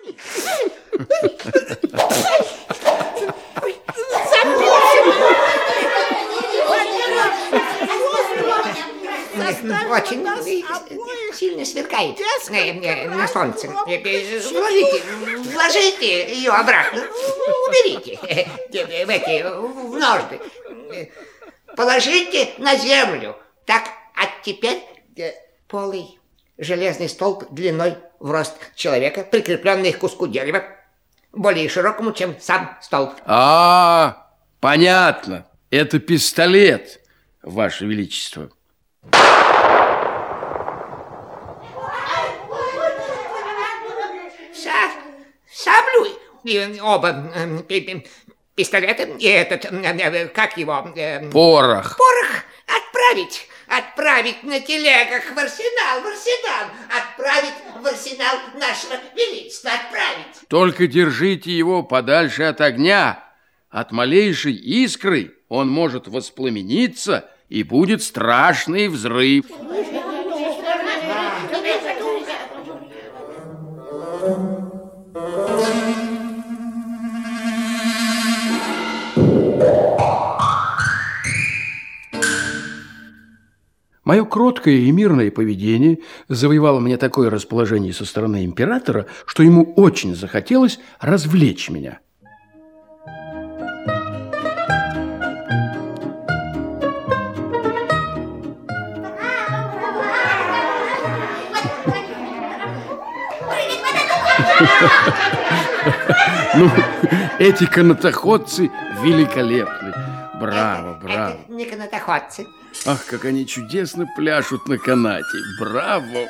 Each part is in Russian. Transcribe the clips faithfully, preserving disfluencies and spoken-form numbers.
Очень сильно сверкает на солнце. Вложите, вложите ее обратно. Уберите в эти в ножны. Положите на землю. Так, а теперь полый железный столб длиной в рост человека, прикрепленный к куску дерева, более широкому, чем сам столб. А, понятно. Это пистолет, Ваше Величество. Саблю и оба пистолета и этот, как его? Порох. Порох отправить. Отправить на телегах в арсенал, в арсенал. Отправить в арсенал нашего величества. Отправить. Только держите его подальше от огня. От малейшей искры он может воспламениться, и будет страшный взрыв. Мое кроткое и мирное поведение завоевало мне такое расположение со стороны императора, что ему очень захотелось развлечь меня. Ну, эти канатоходцы великолепны. Браво, браво. Это не канатоходцы. Ах, как они чудесно пляшут на канате. Браво.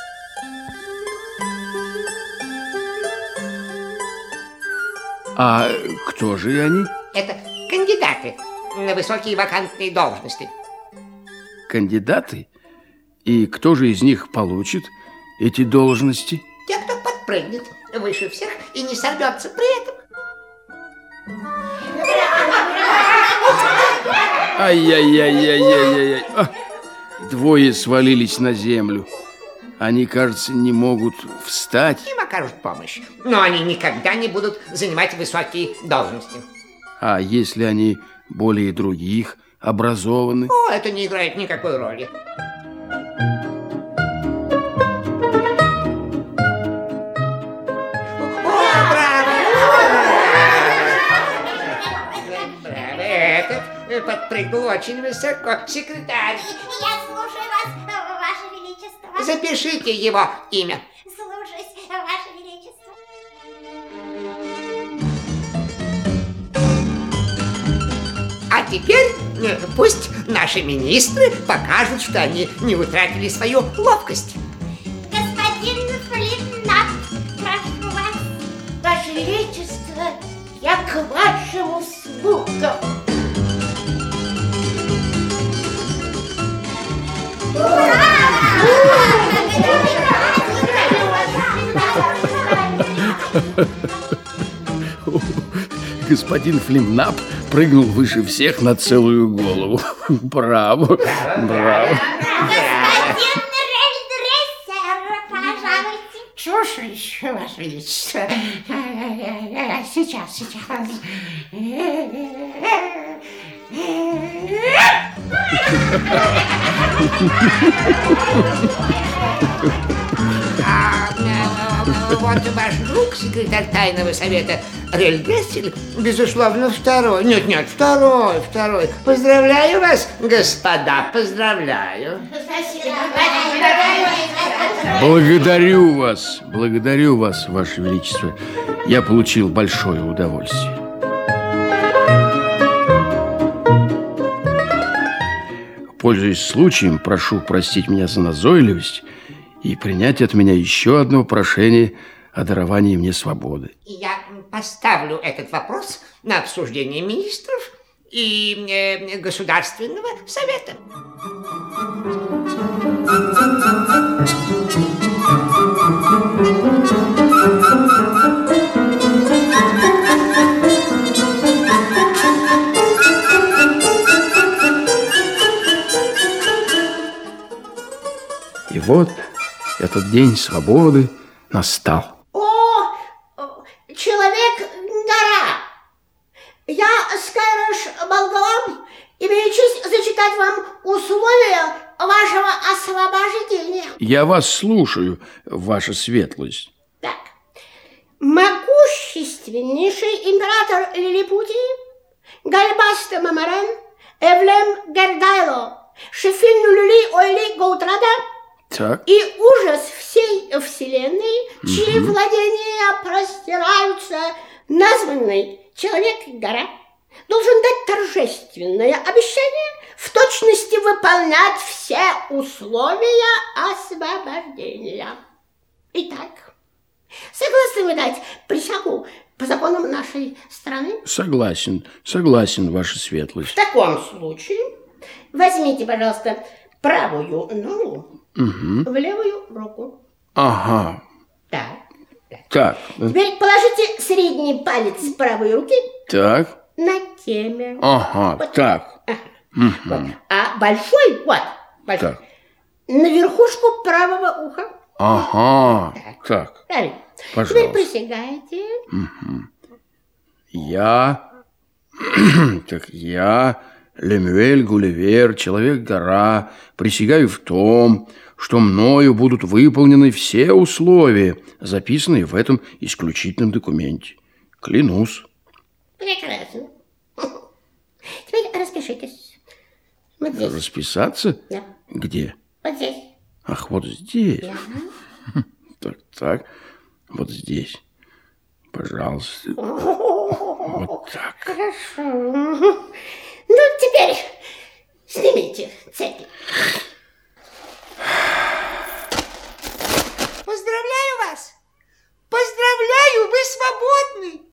А кто же они? Это кандидаты на высокие вакантные должности. Кандидаты? И кто же из них получит эти должности? Те, кто подпрыгнет выше всех и не сорвется при этом. Ай-яй-яй-яй-яй-яй. Двое свалились на землю. Они, кажется, не могут встать. Им окажут помощь, но они никогда не будут занимать высокие должности. А если они более других образованы? О, это не играет никакой роли. Подпрыгнул очень высоко. Секретарь. Я слушаю вас, Ваше Величество. Запишите его имя. Слушаюсь, Ваше Величество. А теперь пусть наши министры покажут, что они не утратили свою ловкость. Господин Флиннап, прошу вас. Ваше Величество, я к вашим услугам. Господин Флимнап прыгнул выше всех на целую голову. Браво, браво. Господин Рельдрессер, пожалуйте. Слушаюсь, Ваше Величество. Сейчас, сейчас. А, вот ваш друг, секретарь тайного совета Рельдрессер, безусловно, второй. Нет, нет, второй, второй. Поздравляю вас, господа, поздравляю. Благодарю вас, благодарю вас, Ваше Величество. Я получил большое удовольствие. Пользуясь случаем, прошу простить меня за назойливость и принять от меня еще одно прошение о даровании мне свободы. Я поставлю этот вопрос на обсуждение министров и э, Государственного совета. И вот этот день свободы настал. О, Человек-гора. Я, Скайрош Болголам, имею честь зачитать вам условия вашего освобождения. Я вас слушаю, ваша светлость. Так. Могущественнейший император Лилипутии, Гальбаста Мамарен, Эвлем Гердайло, Шефин Люли Ойли Гаутрада Так. и ужас всей вселенной, чьи владения простираются, названный Человек-гора, должен дать торжественное обещание в точности выполнять все условия освобождения. Итак, согласны вы дать присягу по законам нашей страны? Согласен, согласен, ваша В светлость. таком случае возьмите, пожалуйста, правую ногу в левую руку. Ага, Так. так, Теперь положите средний палец правой руки так, на теме. ага, так, Вот. А большой, вот, большой, так, на верхушку правого уха. ага, так. Правильно. Пожалуйста. Теперь присягайте. Я, так я, Лемюэль Гулливер, Человек-гора, присягаю в том, что мною будут выполнены все условия, записанные в этом исключительном документе. Клянусь. Прекрасно. Теперь распишитесь. Вот здесь. Расписаться? Да. Где? Вот здесь. Ах, вот здесь. Да. Так, так, вот здесь. Пожалуйста. Вот так. Хорошо. Ну, теперь снимите цепи. Поздравляю вас! Поздравляю, вы свободны!